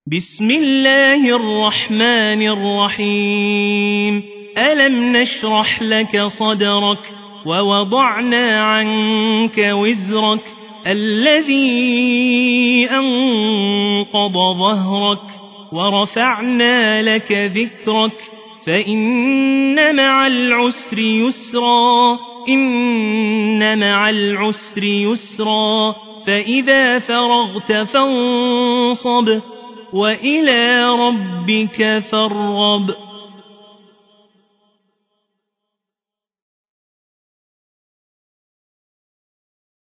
بسم الله الرحمن الرحيم ألم نشرح لك صدرك ووضعنا عنك وزرك الذي أنقض ظهرك ورفعنا لك ذكرك فإن مع العسر يسرا إن مع العسر يسرا فإذا فرغت فانصب وإلى ربك فارغب